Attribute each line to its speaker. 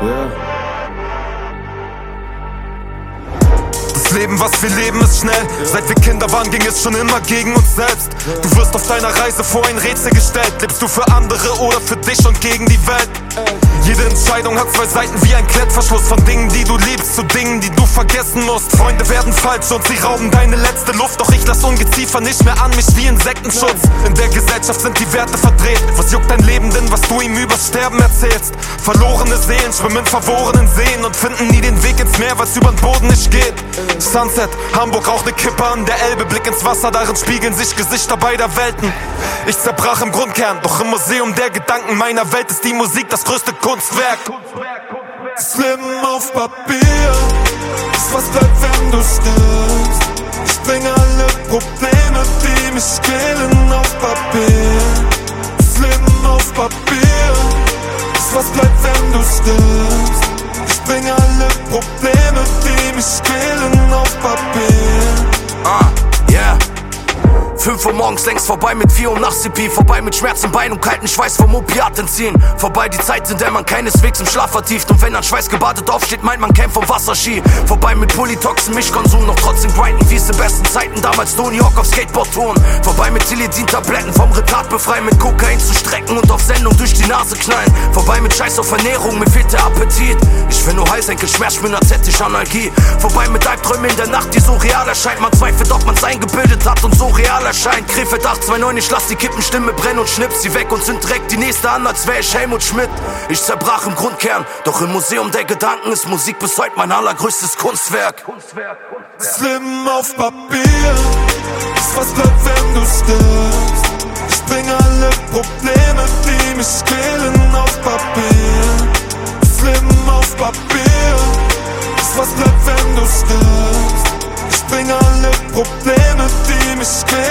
Speaker 1: Das Leben, was wir leben, ist schnell. Seit wir Kinder waren, ging es schon immer gegen uns selbst. Du wirst auf deiner Reise vor ein Rätsel gestellt. Lebst du für andere oder für dich und gegen die Welt? Jede Entscheidung hat zwei Seiten wie ein Klettverschluss. Von Dingen, die du liebst, zu Dingen, die du vergessen musst. Freunde werden falsch und sie rauben deine letzte Luft. Doch ich lass Ungeziefer nicht mehr an mich wie Insektenschutz. In der Gesellschaft sind die Werte verdreht. Was juckt dein Leben denn, was du ihm übers Sterben erzählst? Verlorene Seelen schwimmen in verworrenen Seen und finden nie den Weg ins Meer, weil's übern Boden nicht geht. Sunset, Hamburg raucht ne Kippe an der Elbe. Blick ins Wasser, darin spiegeln sich Gesichter beider Welten. Ich zerbrach im Grundkern, doch im Museum der Gedanken meiner Welt ist die Musik das größte Kunstwerk.
Speaker 2: Das Leben auf Papier ist, was bleibt, wenn du stirbst. Ich bring alle Probleme, die mich quälen, auf Papier. Das Leben auf Papier ist, was bleibt, wenn du stirbst. Ich bring alle Probleme, die mich quälen, auf Papier.
Speaker 3: Yeah. 5 Uhr morgens längst vorbei mit 4 Uhr nachts CP. Vorbei mit Schmerz im Bein und kalten Schweiß vom Opiaten ziehen. Vorbei die Zeit, in der man keineswegs im Schlaf vertieft. Und wenn an Schweiß gebadet aufsteht, meint man kämpft vom Wasserski. Vorbei mit Polytoxen, Mischkonsum, noch trotzdem grinden wie es in besten Zeiten. Damals New York auf Skateboard-Touren. Vorbei mit Tilidin-Tabletten, vom Retard befreien. Mit Kokain zu strecken und auf Sendung durch die Nase knallen. Vorbei mit Scheiß auf Ernährung, mir fehlt der Appetit. Ich will nur Heißenkel, Schmerzspinner, als hätte ich Analgie. Vorbei mit Albträumen in der Nacht, die so real erscheint. Man zweifelt, ob man's eingebildet hat und so real erscheint. Krefeld 829, ich lass die Kippenstimme brennen und schnipp sie weg und zünd direkt die nächste an, als wär ich Helmut Schmidt. Ich zerbrach im Grundkern, doch im Museum der Gedanken ist Musik bis heute mein allergrößtes Kunstwerk.
Speaker 2: Das Leben auf Papier ist, was bleibt, wenn du stirbst. Ich bring alle Probleme, die mich quälen, auf Papier. Das Leben auf Papier ist, was bleibt, wenn du stirbst. Ich bring alle Probleme, die mich quälen.